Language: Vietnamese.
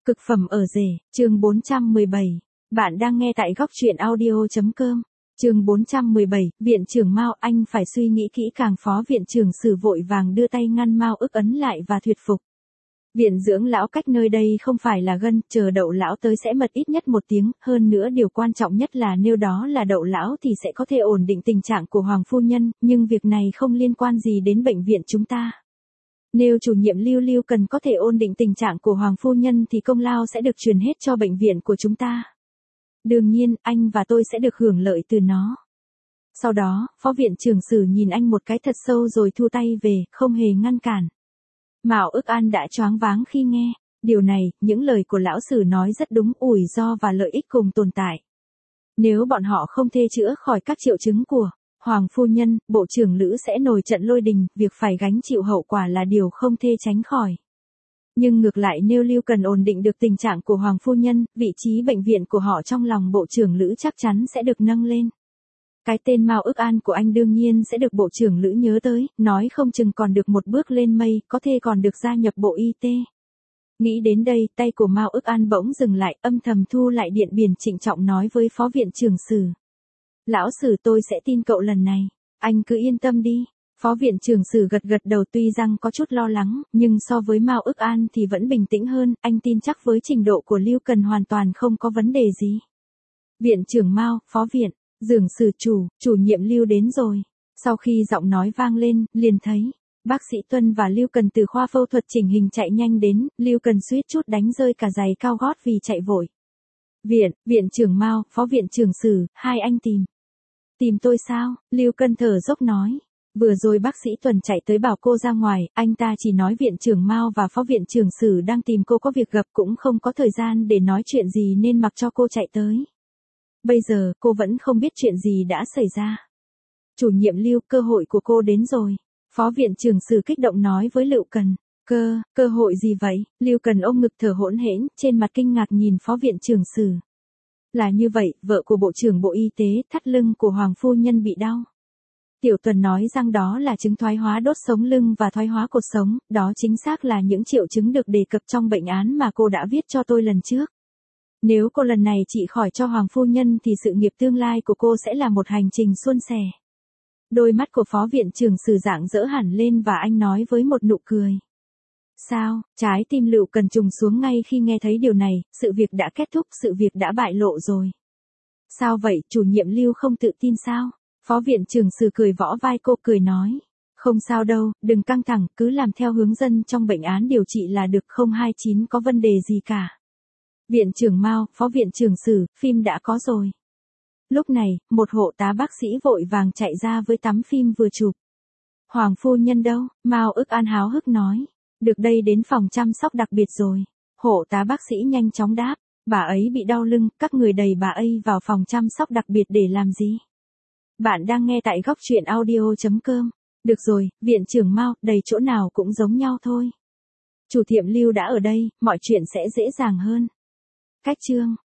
Cực phẩm ở rể, chương 417. Bạn đang nghe tại góc truyện audio.com. Chương 417, Viện trưởng Mao, anh phải suy nghĩ kỹ càng. Phó viện trưởng Sử vội vàng đưa tay ngăn Mao ức ấn lại và thuyết phục. Viện dưỡng lão cách nơi đây không phải là gần, chờ đậu lão tới sẽ mất ít nhất 1 tiếng, hơn nữa điều quan trọng nhất là nếu đó là đậu lão thì sẽ có thể ổn định tình trạng của Hoàng phu nhân, nhưng việc này không liên quan gì đến bệnh viện chúng ta. Nếu chủ nhiệm Lưu cần có thể ổn định tình trạng của Hoàng phu nhân thì công lao sẽ được truyền hết cho bệnh viện của chúng ta. Đương nhiên, anh và tôi sẽ được hưởng lợi từ nó. Sau đó, phó viện trưởng Sử nhìn anh một cái thật sâu rồi thu tay về, không hề ngăn cản. Mạo Ức An đã choáng váng khi nghe. Điều này, những lời của lão Sử nói rất đúng, ủi ro và lợi ích cùng tồn tại. Nếu bọn họ không thể chữa khỏi các triệu chứng của Hoàng phu nhân, bộ trưởng Lữ sẽ nổi trận lôi đình, việc phải gánh chịu hậu quả là điều không thể tránh khỏi. Nhưng ngược lại nếu Lưu cần ổn định được tình trạng của Hoàng phu nhân, vị trí bệnh viện của họ trong lòng bộ trưởng Lữ chắc chắn sẽ được nâng lên. Cái tên Mao Ức An của anh đương nhiên sẽ được bộ trưởng Lữ nhớ tới, nói không chừng còn được một bước lên mây, có thể còn được gia nhập bộ y tế. Nghĩ đến đây, tay của Mao Ức An bỗng dừng lại, âm thầm thu lại điện biển, trịnh trọng nói với phó viện trưởng Sử. Lão Sử, tôi sẽ tin cậu lần này, anh cứ yên tâm đi. Phó viện trưởng Sử gật gật đầu, tuy rằng có chút lo lắng, nhưng so với Mao Ức An thì vẫn bình tĩnh hơn, anh tin chắc với trình độ của Lưu cần hoàn toàn không có vấn đề gì. Viện trưởng Mao, phó viện dưỡng Sử, chủ nhiệm Lưu đến rồi. Sau khi giọng nói vang lên, liền thấy bác sĩ Tuân và Lưu cần từ khoa phẫu thuật chỉnh hình chạy nhanh đến, Lưu cần suýt chút đánh rơi cả giày cao gót vì chạy vội. Viện trưởng Mao, phó viện trưởng Sử, hai anh tìm tôi sao? Lưu Cần thở dốc nói. Vừa rồi bác sĩ Tuần chạy tới bảo cô ra ngoài, anh ta chỉ nói viện trưởng Mao và phó viện trưởng Sử đang tìm cô có việc gặp, cũng không có thời gian để nói chuyện gì nên mặc cho cô chạy tới. Bây giờ, cô vẫn không biết chuyện gì đã xảy ra. Chủ nhiệm Lưu, cơ hội của cô đến rồi. Phó viện trưởng Sử kích động nói với Lưu Cần. Cơ hội gì vậy? Lưu Cần ôm ngực thở hổn hển, trên mặt kinh ngạc nhìn phó viện trưởng Sử. Là như vậy, vợ của Bộ trưởng Bộ Y tế, thắt lưng của Hoàng phu nhân bị đau. Tiểu Tuần nói rằng đó là chứng thoái hóa đốt sống lưng và thoái hóa cột sống, đó chính xác là những triệu chứng được đề cập trong bệnh án mà cô đã viết cho tôi lần trước. Nếu cô lần này trị khỏi cho Hoàng phu nhân thì sự nghiệp tương lai của cô sẽ là một hành trình suôn sẻ. Đôi mắt của phó viện trưởng Sử rạng rỡ hẳn lên và anh nói với một nụ cười. Sao? Trái tim Lưu Cần trùng xuống ngay khi nghe thấy điều này, sự việc đã kết thúc, sự việc đã bại lộ rồi. Sao vậy, chủ nhiệm Lưu không tự tin sao? Phó viện trưởng Sử cười võ vai cô, cười nói. Không sao đâu, đừng căng thẳng, cứ làm theo hướng dẫn trong bệnh án điều trị là được, 029 có vấn đề gì cả. Viện trưởng Mao, phó viện trưởng Sử, phim đã có rồi. Lúc này, một hộ tá bác sĩ vội vàng chạy ra với tấm phim vừa chụp. Hoàng phu nhân đâu? Mao Ức An háo hức nói. Được đây, đến phòng chăm sóc đặc biệt rồi. Hộ tá bác sĩ nhanh chóng đáp. Bà ấy bị đau lưng, các người đẩy bà ấy vào phòng chăm sóc đặc biệt để làm gì? Bạn đang nghe tại góc truyện audio.com. Được rồi, viện trưởng Mao, đầy chỗ nào cũng giống nhau thôi. Chủ tiệm Lưu đã ở đây, mọi chuyện sẽ dễ dàng hơn. Cách chương